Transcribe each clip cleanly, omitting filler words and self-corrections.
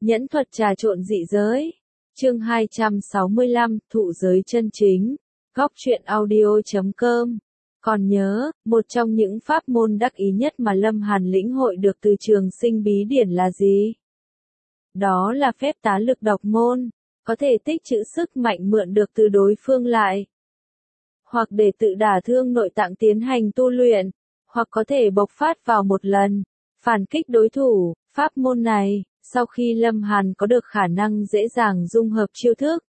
Nhẫn thuật trà trộn dị giới. Chương 265, thụ giới chân chính. Góc truyện audio.com. Còn nhớ, một trong những pháp môn đắc ý nhất mà Lâm Hàn lĩnh hội được từ trường sinh bí điển là gì? Đó là phép tá lực độc môn, có thể tích trữ sức mạnh mượn được từ đối phương lại, hoặc để tự đả thương nội tạng tiến hành tu luyện, hoặc có thể bộc phát vào một lần, phản kích đối thủ. Pháp môn này, sau khi Lâm Hàn có được khả năng dễ dàng dung hợp chiêu thức,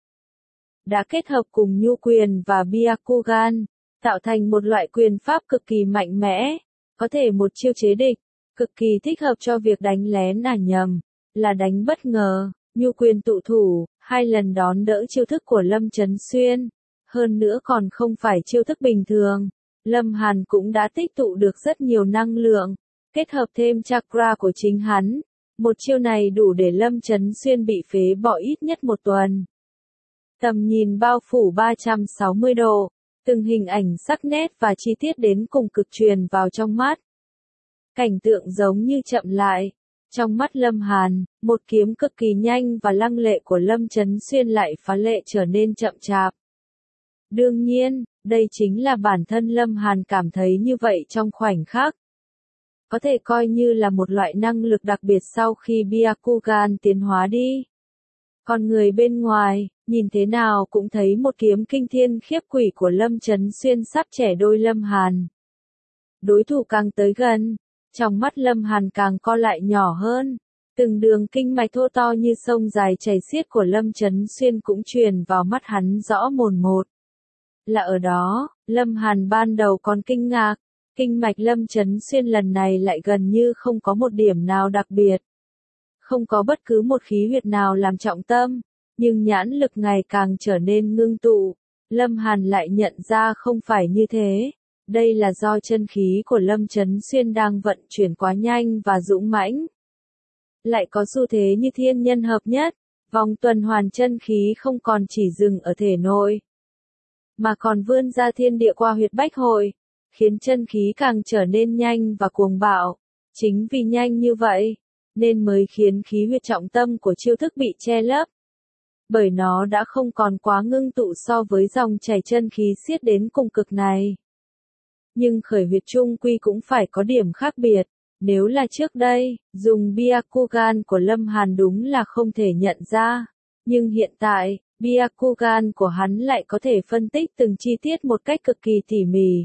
đã kết hợp cùng nhu quyền và Byakugan, tạo thành một loại quyền pháp cực kỳ mạnh mẽ, có thể một chiêu chế địch, cực kỳ thích hợp cho việc đánh lén nhầm, là đánh bất ngờ. Nhu quyền tụ thủ, 2 lần đón đỡ chiêu thức của Lâm Chấn Xuyên, hơn nữa còn không phải chiêu thức bình thường. Lâm Hàn cũng đã tích tụ được rất nhiều năng lượng, kết hợp thêm chakra của chính hắn. Một chiêu này đủ để Lâm Chấn Xuyên bị phế bỏ ít nhất 1 tuần. Tầm nhìn bao phủ 360 độ, từng hình ảnh sắc nét và chi tiết đến cùng cực truyền vào trong mắt. Cảnh tượng giống như chậm lại. Trong mắt Lâm Hàn, một kiếm cực kỳ nhanh và lăng lệ của Lâm Chấn Xuyên lại phá lệ trở nên chậm chạp. Đương nhiên, đây chính là bản thân Lâm Hàn cảm thấy như vậy trong khoảnh khắc. Có thể coi như là một loại năng lực đặc biệt sau khi Byakugan tiến hóa đi. Còn người bên ngoài, nhìn thế nào cũng thấy một kiếm kinh thiên khiếp quỷ của Lâm Chấn Xuyên sắp chẻ đôi Lâm Hàn. Đối thủ càng tới gần, trong mắt Lâm Hàn càng co lại nhỏ hơn, từng đường kinh mạch thô to như sông dài chảy xiết của Lâm Chấn Xuyên cũng truyền vào mắt hắn rõ mồn một. Là ở đó, Lâm Hàn ban đầu còn kinh ngạc, kinh mạch Lâm Chấn Xuyên lần này lại gần như không có một điểm nào đặc biệt. Không có bất cứ một khí huyệt nào làm trọng tâm, nhưng nhãn lực ngày càng trở nên ngưng tụ. Lâm Hàn lại nhận ra không phải như thế. Đây là do chân khí của Lâm Chấn Xuyên đang vận chuyển quá nhanh và dũng mãnh. Lại có xu thế như thiên nhân hợp nhất, vòng tuần hoàn chân khí không còn chỉ dừng ở thể nội, mà còn vươn ra thiên địa qua huyệt bách hội, khiến chân khí càng trở nên nhanh và cuồng bạo. Chính vì nhanh như vậy, nên mới khiến khí huyệt trọng tâm của chiêu thức bị che lấp. Bởi nó đã không còn quá ngưng tụ so với dòng chảy chân khí xiết đến cùng cực này. Nhưng khởi huyệt chung quy cũng phải có điểm khác biệt. Nếu là trước đây, dùng Byakugan của Lâm Hàn đúng là không thể nhận ra. Nhưng hiện tại, Byakugan của hắn lại có thể phân tích từng chi tiết một cách cực kỳ tỉ mỉ.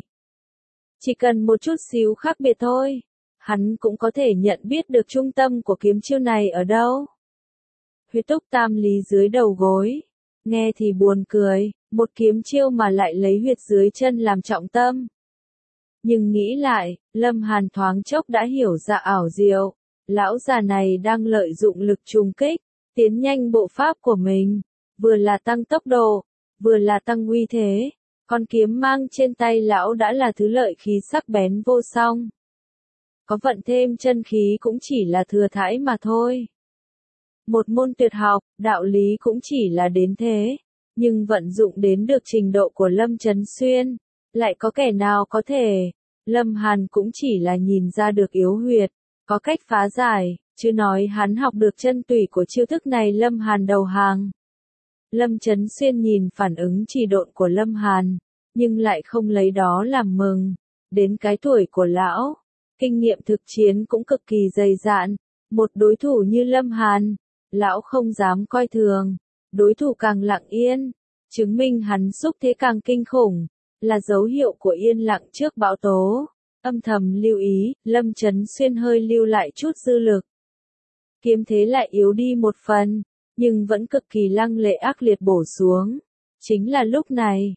Chỉ cần một chút xíu khác biệt thôi, hắn cũng có thể nhận biết được trung tâm của kiếm chiêu này ở đâu. Huyệt túc tam lý dưới đầu gối. Nghe thì buồn cười, một kiếm chiêu mà lại lấy huyệt dưới chân làm trọng tâm. Nhưng nghĩ lại, Lâm Hàn thoáng chốc đã hiểu ra ảo diệu. Lão già này đang lợi dụng lực trùng kích, tiến nhanh bộ pháp của mình. Vừa là tăng tốc độ, vừa là tăng uy thế. Con kiếm mang trên tay lão đã là thứ lợi khí sắc bén vô song. Có vận thêm chân khí cũng chỉ là thừa thãi mà thôi. Một môn tuyệt học, đạo lý cũng chỉ là đến thế. Nhưng vận dụng đến được trình độ của Lâm Chấn Xuyên, lại có kẻ nào có thể. Lâm Hàn cũng chỉ là nhìn ra được yếu huyệt, có cách phá giải, chứ nói hắn học được chân tủy của chiêu thức này Lâm Hàn đầu hàng. Lâm Chấn Xuyên nhìn phản ứng trì độn của Lâm Hàn, nhưng lại không lấy đó làm mừng. Đến cái tuổi của lão, kinh nghiệm thực chiến cũng cực kỳ dày dạn. Một đối thủ như Lâm Hàn, lão không dám coi thường. Đối thủ càng lặng yên, chứng minh hắn xúc thế càng kinh khủng, là dấu hiệu của yên lặng trước bão tố. Âm thầm lưu ý, Lâm Chấn Xuyên hơi lưu lại chút dư lực. Kiếm thế lại yếu đi một phần, nhưng vẫn cực kỳ lăng lệ ác liệt bổ xuống. Chính là lúc này,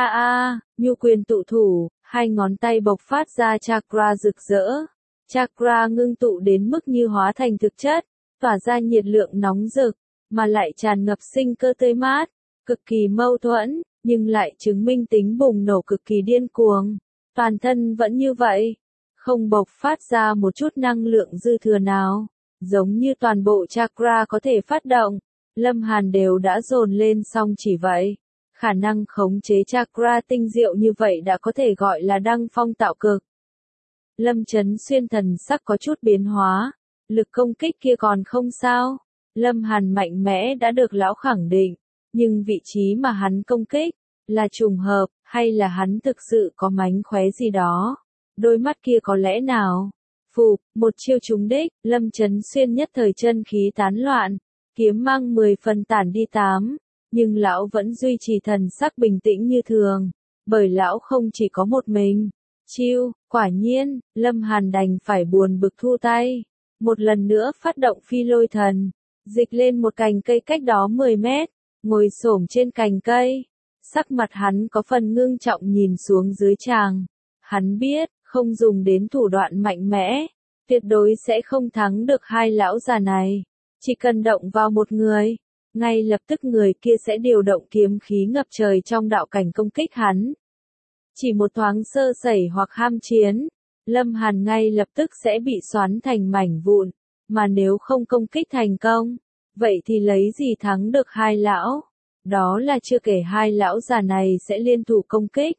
nhu quyền tụ thủ, 2 ngón tay bộc phát ra chakra rực rỡ. Chakra ngưng tụ đến mức như hóa thành thực chất, tỏa ra nhiệt lượng nóng rực, mà lại tràn ngập sinh cơ tươi mát, cực kỳ mâu thuẫn, nhưng lại chứng minh tính bùng nổ cực kỳ điên cuồng. Toàn thân vẫn như vậy, không bộc phát ra một chút năng lượng dư thừa nào, giống như toàn bộ chakra có thể phát động. Lâm Hàn đều đã dồn lên xong chỉ vậy. Khả năng khống chế chakra tinh diệu như vậy đã có thể gọi là đăng phong tạo cực. Lâm Chấn Xuyên thần sắc có chút biến hóa. Lực công kích kia còn không sao, Lâm Hàn mạnh mẽ đã được lão khẳng định, nhưng vị trí mà hắn công kích, là trùng hợp, hay là hắn thực sự có mánh khóe gì đó? Đôi mắt kia có lẽ nào? Phụp, một chiêu trúng đích, Lâm Chấn Xuyên nhất thời chân khí tán loạn, kiếm mang 10 phần tản đi 8, nhưng lão vẫn duy trì thần sắc bình tĩnh như thường, bởi lão không chỉ có một mình. Chiêu, quả nhiên, Lâm Hàn đành phải buồn bực thu tay, một lần nữa phát động phi lôi thần, dịch lên một cành cây cách đó 10 mét, ngồi xổm trên cành cây. Sắc mặt hắn có phần ngưng trọng nhìn xuống dưới tràng. Hắn biết, không dùng đến thủ đoạn mạnh mẽ, tuyệt đối sẽ không thắng được hai lão già này. Chỉ cần động vào một người, ngay lập tức người kia sẽ điều động kiếm khí ngập trời trong đạo cảnh công kích hắn. Chỉ một thoáng sơ sẩy hoặc ham chiến, Lâm Hàn ngay lập tức sẽ bị xoắn thành mảnh vụn, mà nếu không công kích thành công, vậy thì lấy gì thắng được hai lão? Đó là chưa kể hai lão già này sẽ liên thủ công kích.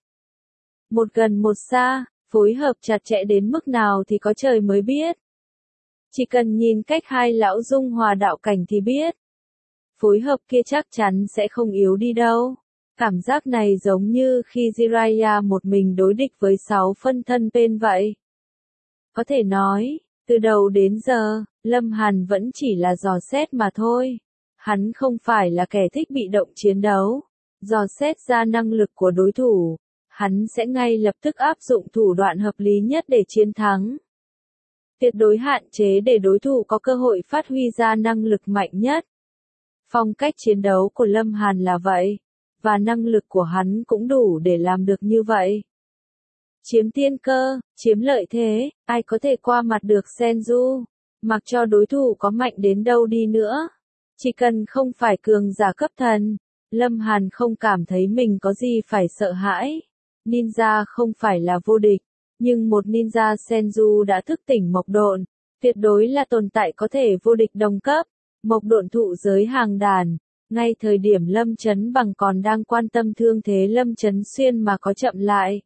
Một gần một xa, phối hợp chặt chẽ đến mức nào thì có trời mới biết. Chỉ cần nhìn cách hai lão dung hòa đạo cảnh thì biết. Phối hợp kia chắc chắn sẽ không yếu đi đâu. Cảm giác này giống như khi Jiraiya một mình đối địch với 6 phân thân bên vậy. Có thể nói, từ đầu đến giờ, Lâm Hàn vẫn chỉ là dò xét mà thôi. Hắn không phải là kẻ thích bị động chiến đấu. Dò xét ra năng lực của đối thủ, hắn sẽ ngay lập tức áp dụng thủ đoạn hợp lý nhất để chiến thắng. Tuyệt đối hạn chế để đối thủ có cơ hội phát huy ra năng lực mạnh nhất. Phong cách chiến đấu của Lâm Hàn là vậy, và năng lực của hắn cũng đủ để làm được như vậy. Chiếm tiên cơ, chiếm lợi thế, ai có thể qua mặt được Senju, mặc cho đối thủ có mạnh đến đâu đi nữa. Chỉ cần không phải cường giả cấp thần, Lâm Hàn không cảm thấy mình có gì phải sợ hãi. Ninja không phải là vô địch, nhưng một ninja Senju đã thức tỉnh mộc độn, tuyệt đối là tồn tại có thể vô địch đồng cấp, mộc độn thụ giới hàng đàn. Ngay thời điểm Lâm Chấn Bằng còn đang quan tâm thương thế Lâm Chấn Xuyên mà có chậm lại.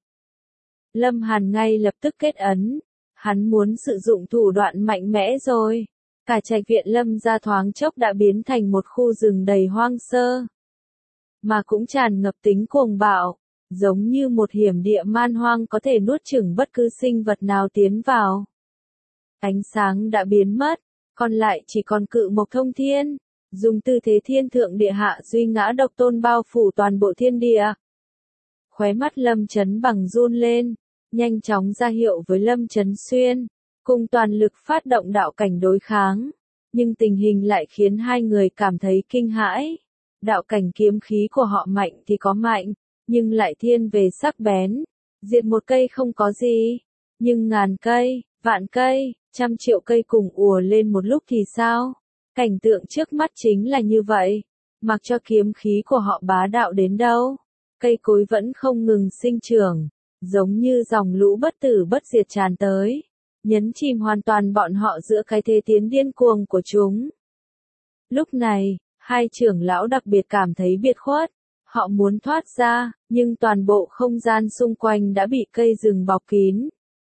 Lâm Hàn ngay lập tức kết ấn, hắn muốn sử dụng thủ đoạn mạnh mẽ rồi. Cả trạch viện Lâm gia thoáng chốc đã biến thành một khu rừng đầy hoang sơ, mà cũng tràn ngập tính cuồng bạo, giống như một hiểm địa man hoang có thể nuốt chửng bất cứ sinh vật nào tiến vào. Ánh sáng đã biến mất, còn lại chỉ còn cự mộc thông thiên, dùng tư thế thiên thượng địa hạ duy ngã độc tôn bao phủ toàn bộ thiên địa. Khóe mắt Lâm Chấn Bằng run lên, nhanh chóng ra hiệu với Lâm Chấn Xuyên, cùng toàn lực phát động đạo cảnh đối kháng, nhưng tình hình lại khiến hai người cảm thấy kinh hãi. Đạo cảnh kiếm khí của họ mạnh thì có mạnh, nhưng lại thiên về sắc bén. Diệt một cây không có gì, nhưng ngàn cây, vạn cây, 100 triệu cây cùng ùa lên một lúc thì sao? Cảnh tượng trước mắt chính là như vậy. Mặc cho kiếm khí của họ bá đạo đến đâu, cây cối vẫn không ngừng sinh trưởng, giống như dòng lũ bất tử bất diệt tràn tới, nhấn chìm hoàn toàn bọn họ giữa cái thế tiến điên cuồng của chúng. Lúc này, hai trưởng lão đặc biệt cảm thấy biệt khuất. Họ muốn thoát ra, nhưng toàn bộ không gian xung quanh đã bị cây rừng bọc kín.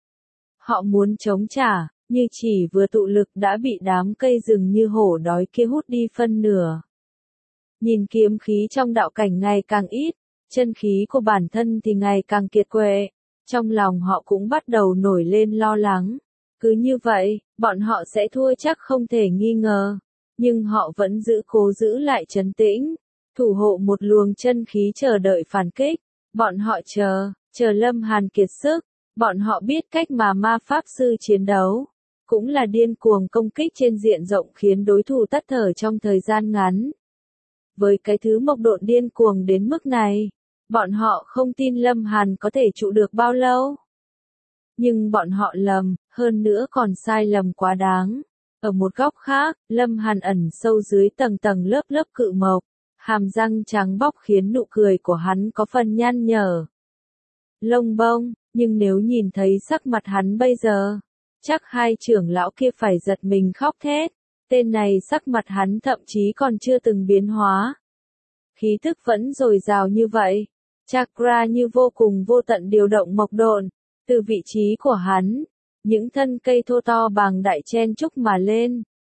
Họ muốn chống trả, như chỉ vừa tụ lực đã bị đám cây rừng như hổ đói kia hút đi phân nửa. Nhìn kiếm khí trong đạo cảnh ngày càng ít, chân khí của bản thân thì ngày càng kiệt quệ, trong lòng họ cũng bắt đầu nổi lên lo lắng. Cứ như vậy, bọn họ sẽ thua chắc không thể nghi ngờ, nhưng họ vẫn cố giữ lại trấn tĩnh, thủ hộ một luồng chân khí chờ đợi phản kích. Bọn họ chờ Lâm Hàn kiệt sức, bọn họ biết cách mà ma pháp sư chiến đấu, cũng là điên cuồng công kích trên diện rộng khiến đối thủ tắt thở trong thời gian ngắn. Với cái thứ mộc độn điên cuồng đến mức này, bọn họ không tin Lâm Hàn có thể trụ được bao lâu. Nhưng bọn họ lầm, hơn nữa còn sai lầm quá đáng. Ở một góc khác, Lâm Hàn ẩn sâu dưới tầng tầng lớp lớp cự mộc, hàm răng trắng bóc khiến nụ cười của hắn có phần nhăn nhở. Lông bông, nhưng nếu nhìn thấy sắc mặt hắn bây giờ, chắc hai trưởng lão kia phải giật mình khóc thét. Tên này sắc mặt hắn thậm chí còn chưa từng biến hóa. Khí thức vẫn dồi dào như vậy. Chakra như vô cùng vô tận điều động mộc độn. Từ vị trí của hắn, những thân cây thô to bằng đại chen chúc mà lên,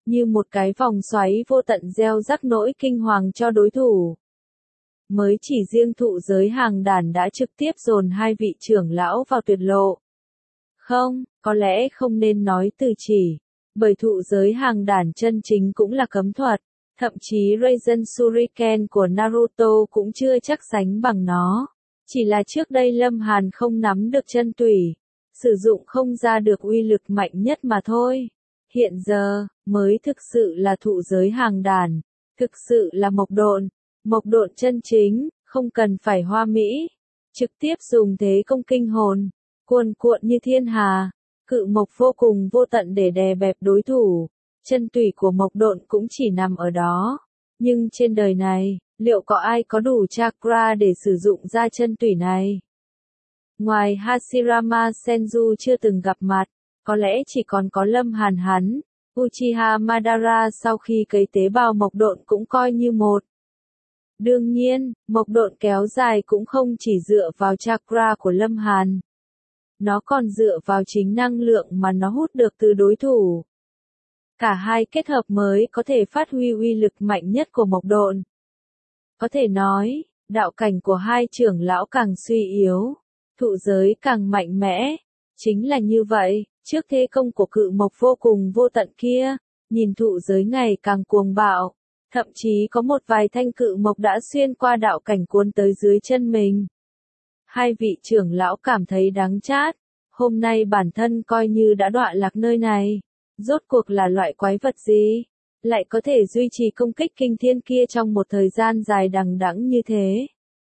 như một cái vòng xoáy vô tận gieo rắc nỗi kinh hoàng cho đối thủ. Mới chỉ riêng thụ giới hàng đàn đã trực tiếp dồn hai vị trưởng lão vào tuyệt lộ. Không, có lẽ không nên nói từ chỉ, bởi thụ giới hàng đàn chân chính cũng là cấm thuật, thậm chí Raisen Shuriken của Naruto cũng chưa chắc sánh bằng nó. Chỉ là trước đây Lâm Hàn không nắm được chân tủy, sử dụng không ra được uy lực mạnh nhất mà thôi. Hiện giờ, mới thực sự là thụ giới hàng đàn, thực sự là mộc độn chân chính, không cần phải hoa mỹ, trực tiếp dùng thế công kinh hồn, cuồn cuộn như thiên hà, cự mộc vô cùng vô tận để đè bẹp đối thủ. Chân tủy của mộc độn cũng chỉ nằm ở đó, nhưng trên đời này, liệu có ai có đủ chakra để sử dụng ra chân tủy này? Ngoài Hashirama Senju chưa từng gặp mặt, có lẽ chỉ còn có Lâm Hàn hắn, Uchiha Madara sau khi cấy tế bào mộc độn cũng coi như một. Đương nhiên, mộc độn kéo dài cũng không chỉ dựa vào chakra của Lâm Hàn. Nó còn dựa vào chính năng lượng mà nó hút được từ đối thủ. Cả hai kết hợp mới có thể phát huy uy lực mạnh nhất của mộc độn. Có thể nói, đạo cảnh của hai trưởng lão càng suy yếu, thụ giới càng mạnh mẽ. Chính là như vậy, trước thế công của cự mộc vô cùng vô tận kia, nhìn thụ giới ngày càng cuồng bạo. Thậm chí có một vài thanh cự mộc đã xuyên qua đạo cảnh cuốn tới dưới chân mình. Hai vị trưởng lão cảm thấy đắng chát, hôm nay bản thân coi như đã đọa lạc nơi này. Rốt cuộc là loại quái vật gì, lại có thể duy trì công kích kinh thiên kia trong một thời gian dài đằng đẵng như thế.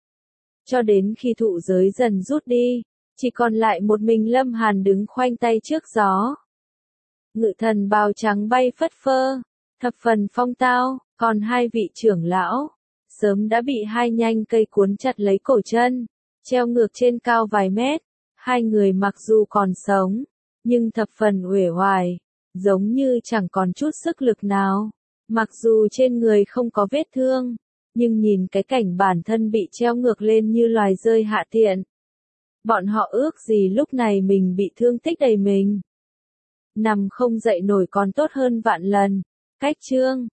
Cho đến khi thụ giới dần rút đi, chỉ còn lại một mình Lâm Hàn đứng khoanh tay trước gió. Ngự thần bào trắng bay phất phơ, thập phần phong tao, còn hai vị trưởng lão, sớm đã bị hai nhánh cây cuốn chặt lấy cổ chân, treo ngược trên cao vài mét. Hai người mặc dù còn sống, nhưng thập phần uể oải, giống như chẳng còn chút sức lực nào. Mặc dù trên người không có vết thương, nhưng nhìn cái cảnh bản thân bị treo ngược lên như loài rơi hạ tiện. Bọn họ ước gì lúc này mình bị thương tích đầy mình. Nằm không dậy nổi còn tốt hơn vạn lần. Cách chương